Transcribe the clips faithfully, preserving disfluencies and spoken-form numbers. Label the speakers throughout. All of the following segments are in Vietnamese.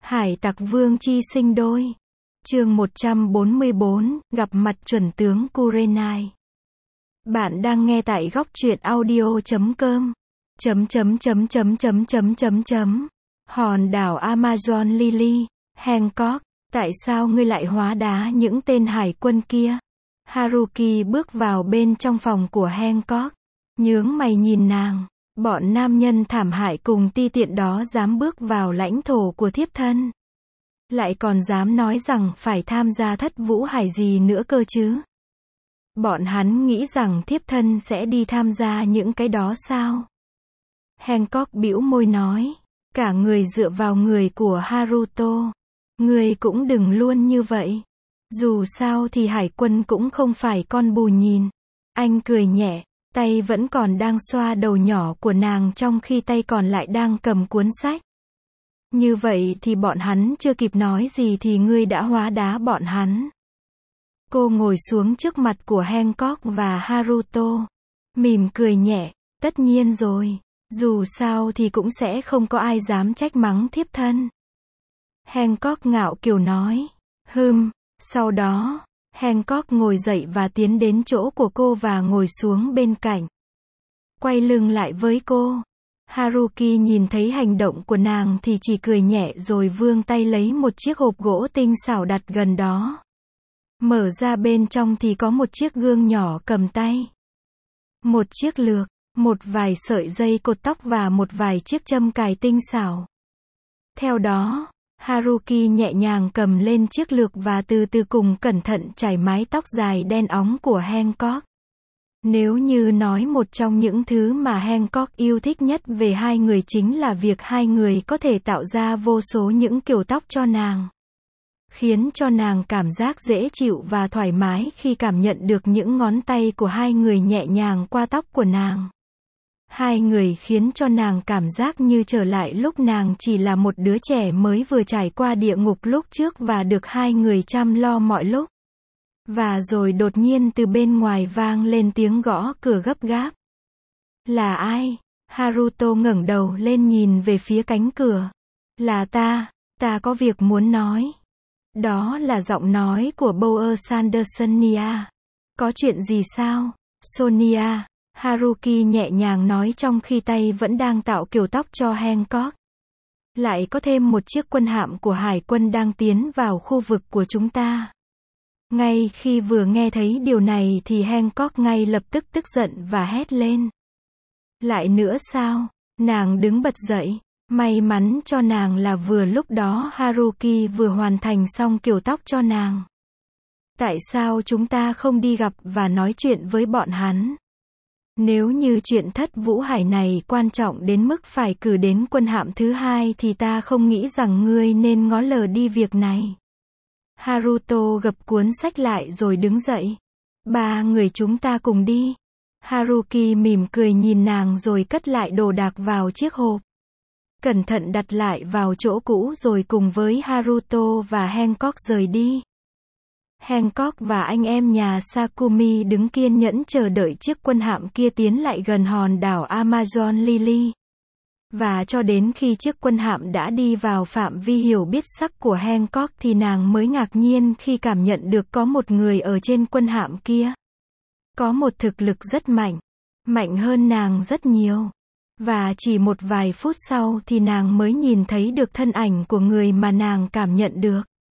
Speaker 1: Hải tặc vương chi sinh đôi. Chương một trăm bốn mươi bốn, gặp mặt chuẩn tướng Kurenai. Bạn đang nghe tại góc truyện audio chấm com. Chấm chấm chấm chấm chấm chấm chấm chấm. Hòn đảo Amazon Lily, Hancock, tại sao ngươi lại hóa đá những tên hải quân kia? Haruki bước vào bên trong phòng của Hancock, nhướng mày nhìn nàng. Bọn nam nhân thảm hại cùng ti tiện đó dám bước vào lãnh thổ của thiếp thân. Lại còn dám nói rằng phải tham gia thất vũ hải gì nữa cơ chứ? Bọn hắn nghĩ rằng thiếp thân sẽ đi tham gia những cái đó sao? Hancock bĩu môi nói, cả người dựa vào người của Haruto. Ngươi cũng đừng luôn như vậy. Dù sao thì hải quân cũng không phải con bù nhìn. Anh cười nhẹ, tay vẫn còn đang xoa đầu nhỏ của nàng trong khi tay còn lại đang cầm cuốn sách. Như vậy thì bọn hắn chưa kịp nói gì thì ngươi đã hóa đá bọn hắn. Cô ngồi xuống trước mặt của Hancock và Haruto, mỉm cười nhẹ, tất nhiên rồi, dù sao thì cũng sẽ không có ai dám trách mắng thiếp thân. Hancock ngạo kiều nói, hừm, sau đó, Hancock ngồi dậy và tiến đến chỗ của cô và ngồi xuống bên cạnh. Quay lưng lại với cô. Haruki nhìn thấy hành động của nàng thì chỉ cười nhẹ rồi vươn tay lấy một chiếc hộp gỗ tinh xảo đặt gần đó. Mở ra bên trong thì có một chiếc gương nhỏ cầm tay. Một chiếc lược, một vài sợi dây cột tóc và một vài chiếc châm cài tinh xảo. Theo đó, Haruki nhẹ nhàng cầm lên chiếc lược và từ từ cùng cẩn thận chải mái tóc dài đen óng của Hancock. Nếu như nói một trong những thứ mà Hancock yêu thích nhất về hai người chính là việc hai người có thể tạo ra vô số những kiểu tóc cho nàng. Khiến cho nàng cảm giác dễ chịu và thoải mái khi cảm nhận được những ngón tay của hai người nhẹ nhàng qua tóc của nàng. Hai người khiến cho nàng cảm giác như trở lại lúc nàng chỉ là một đứa trẻ mới vừa trải qua địa ngục lúc trước và được hai người chăm lo mọi lúc. Và rồi đột nhiên từ bên ngoài vang lên tiếng gõ cửa gấp gáp. Là ai? Haruto ngẩng đầu lên nhìn về phía cánh cửa. Là ta, ta có việc muốn nói. Đó là giọng nói của Bower Sandersonia. Có chuyện gì sao? Sonia, Haruki nhẹ nhàng nói trong khi tay vẫn đang tạo kiểu tóc cho Hancock. Lại có thêm một chiếc quân hạm của hải quân đang tiến vào khu vực của chúng ta. Ngay khi vừa nghe thấy điều này thì Hancock ngay lập tức tức giận và hét lên. Lại nữa sao? Nàng đứng bật dậy. May mắn cho nàng là vừa lúc đó Haruki vừa hoàn thành xong kiểu tóc cho nàng. Tại sao chúng ta không đi gặp và nói chuyện với bọn hắn? Nếu như chuyện thất vũ hải này quan trọng đến mức phải cử đến quân hạm thứ hai thì ta không nghĩ rằng ngươi nên ngó lờ đi việc này. Haruto gập cuốn sách lại rồi đứng dậy. Ba người chúng ta cùng đi. Haruki mỉm cười nhìn nàng rồi cất lại đồ đạc vào chiếc hộp. Cẩn thận đặt lại vào chỗ cũ rồi cùng với Haruto và Hancock rời đi. Hancock và anh em nhà Sakumi đứng kiên nhẫn chờ đợi chiếc quân hạm kia tiến lại gần hòn đảo Amazon Lily. Và cho đến khi chiếc quân hạm đã đi vào phạm vi hiểu biết sắc của Hancock thì nàng mới ngạc nhiên khi cảm nhận được có một người ở trên quân hạm kia. Có một thực lực rất mạnh. Mạnh hơn nàng rất nhiều. Và chỉ một vài phút sau thì nàng mới nhìn thấy được thân ảnh của người mà nàng cảm nhận được.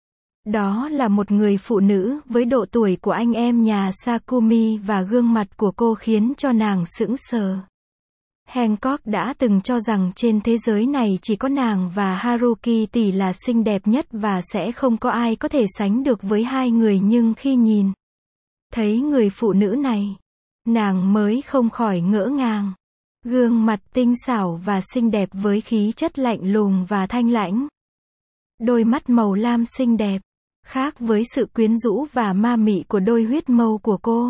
Speaker 1: Đó là một người phụ nữ với độ tuổi của anh em nhà Sakumi và gương mặt của cô khiến cho nàng sững sờ. Hancock đã từng cho rằng trên thế giới này chỉ có nàng và Haruki tỷ là xinh đẹp nhất và sẽ không có ai có thể sánh được với hai người, nhưng khi nhìn thấy người phụ nữ này, nàng mới không khỏi ngỡ ngàng. Gương mặt tinh xảo và xinh đẹp với khí chất lạnh lùng và thanh lãnh. Đôi mắt màu lam xinh đẹp, khác với sự quyến rũ và ma mị của đôi huyết mâu của cô.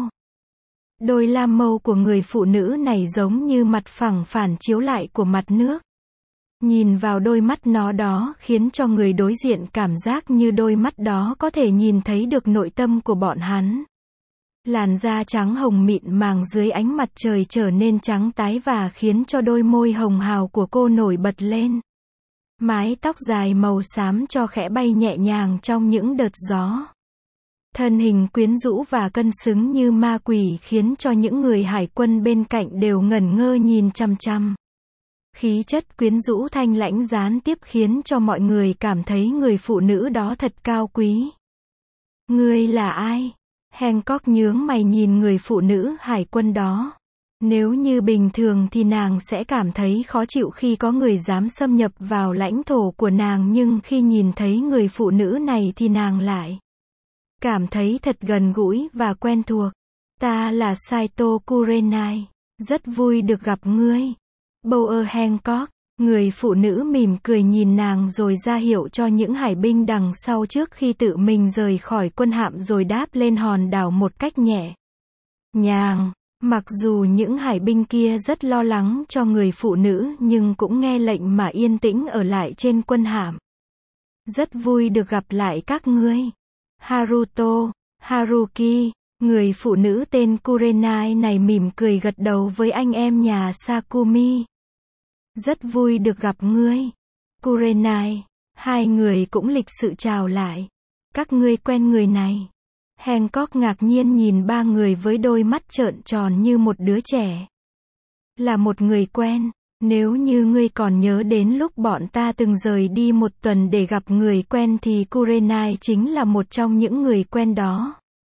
Speaker 1: Đôi lam mâu của người phụ nữ này giống như mặt phẳng phản chiếu lại của mặt nước. Nhìn vào đôi mắt nó đó khiến cho người đối diện cảm giác như đôi mắt đó có thể nhìn thấy được nội tâm của bọn hắn. Làn da trắng hồng mịn màng dưới ánh mặt trời trở nên trắng tái và khiến cho đôi môi hồng hào của cô nổi bật lên. Mái tóc dài màu xám cho khẽ bay nhẹ nhàng trong những đợt gió. Thân hình quyến rũ và cân xứng như ma quỷ khiến cho những người hải quân bên cạnh đều ngẩn ngơ nhìn chằm chằm. Khí chất quyến rũ thanh lãnh gián tiếp khiến cho mọi người cảm thấy người phụ nữ đó thật cao quý. Ngươi là ai? Hancock nhướng mày nhìn người phụ nữ hải quân đó. Nếu như bình thường thì nàng sẽ cảm thấy khó chịu khi có người dám xâm nhập vào lãnh thổ của nàng, nhưng khi nhìn thấy người phụ nữ này thì nàng lại cảm thấy thật gần gũi và quen thuộc. Ta là Saito Kurenai. Rất vui được gặp ngươi. Bower Hancock. Người phụ nữ mỉm cười nhìn nàng rồi ra hiệu cho những hải binh đằng sau trước khi tự mình rời khỏi quân hạm rồi đáp lên hòn đảo một cách nhẹ nhàng. Mặc dù những hải binh kia rất lo lắng cho người phụ nữ nhưng cũng nghe lệnh mà yên tĩnh ở lại trên quân hạm. Rất vui được gặp lại các ngươi. Haruto, Haruki, người phụ nữ tên Kurenai này mỉm cười gật đầu với anh em nhà Sakumi. Rất vui được gặp ngươi. Kurenai, hai người cũng lịch sự chào lại. Các ngươi quen người này? Hancock ngạc nhiên nhìn ba người với đôi mắt trợn tròn như một đứa trẻ. Là một người quen. Nếu như ngươi còn nhớ đến lúc bọn ta từng rời đi một tuần để gặp người quen thì Kurenai chính là một trong những người quen đó.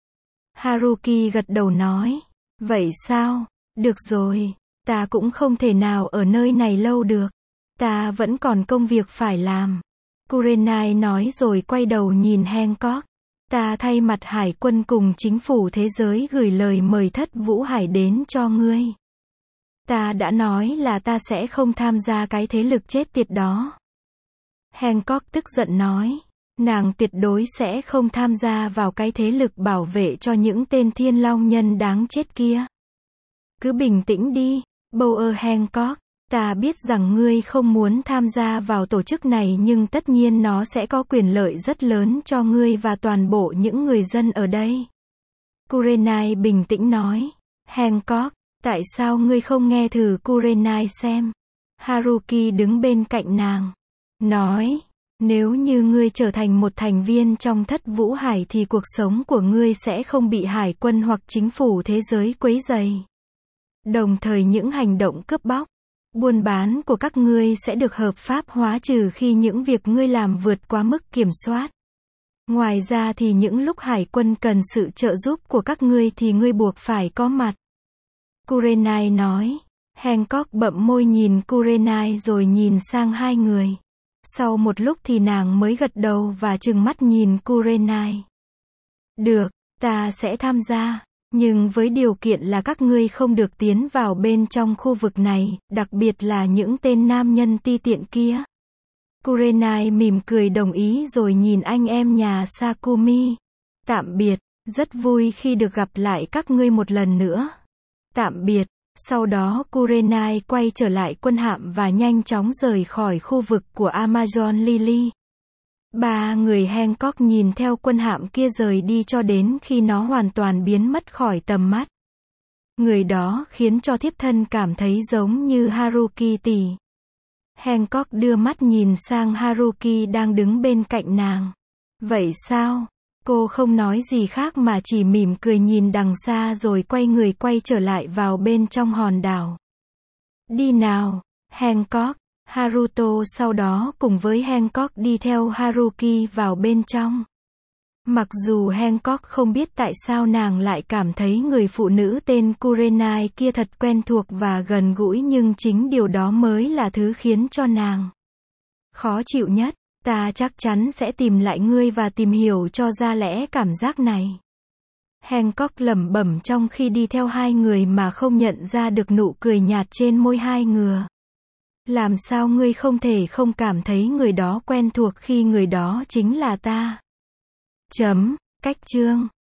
Speaker 1: Haruki gật đầu nói. Vậy sao? Được rồi. Ta cũng không thể nào ở nơi này lâu được. Ta vẫn còn công việc phải làm. Kurenai nói rồi quay đầu nhìn Hancock. Ta thay mặt hải quân cùng chính phủ thế giới gửi lời mời Thất Vũ Hải đến cho ngươi. Ta đã nói là ta sẽ không tham gia cái thế lực chết tiệt đó. Hancock tức giận nói. Nàng tuyệt đối sẽ không tham gia vào cái thế lực bảo vệ cho những tên thiên long nhân đáng chết kia. Cứ bình tĩnh đi, Bower Hancock. Ta biết rằng ngươi không muốn tham gia vào tổ chức này nhưng tất nhiên nó sẽ có quyền lợi rất lớn cho ngươi và toàn bộ những người dân ở đây. Kurenai bình tĩnh nói. Hancock, tại sao ngươi không nghe thử Kurenai xem? Haruki đứng bên cạnh nàng. Nói, nếu như ngươi trở thành một thành viên trong Thất Vũ Hải thì cuộc sống của ngươi sẽ không bị hải quân hoặc chính phủ thế giới quấy rầy. Đồng thời những hành động cướp bóc, buôn bán của các ngươi sẽ được hợp pháp hóa trừ khi những việc ngươi làm vượt quá mức kiểm soát. Ngoài ra thì những lúc hải quân cần sự trợ giúp của các ngươi thì ngươi buộc phải có mặt. Kurenai nói. Hancock bậm môi nhìn Kurenai rồi nhìn sang hai người. Sau một lúc thì nàng mới gật đầu và trừng mắt nhìn Kurenai. Được, ta sẽ tham gia. Nhưng với điều kiện là các ngươi không được tiến vào bên trong khu vực này, đặc biệt là những tên nam nhân ti tiện kia. Kurenai mỉm cười đồng ý rồi nhìn anh em nhà Sakumi. Tạm biệt, rất vui khi được gặp lại các ngươi một lần nữa. Tạm biệt. Sau đó Kurenai quay trở lại quân hạm và nhanh chóng rời khỏi khu vực của Amazon Lily. Ba người Hancock nhìn theo quân hạm kia rời đi cho đến khi nó hoàn toàn biến mất khỏi tầm mắt. Người đó khiến cho thiếp thân cảm thấy giống như Haruki tỷ. Hancock đưa mắt nhìn sang Haruki đang đứng bên cạnh nàng. Vậy sao? Cô không nói gì khác mà chỉ mỉm cười nhìn đằng xa rồi quay người quay trở lại vào bên trong hòn đảo. Đi nào, Hancock. Haruto sau đó cùng với Hancock đi theo Haruki vào bên trong. Mặc dù Hancock không biết tại sao nàng lại cảm thấy người phụ nữ tên Kurenai kia thật quen thuộc và gần gũi nhưng chính điều đó mới là thứ khiến cho nàng khó chịu nhất. Ta chắc chắn sẽ tìm lại ngươi và tìm hiểu cho ra lẽ cảm giác này. Hancock lẩm bẩm trong khi đi theo hai người mà không nhận ra được nụ cười nhạt trên môi hai người. Làm sao ngươi không thể không cảm thấy người đó quen thuộc khi người đó chính là ta? Chấm, cách chương.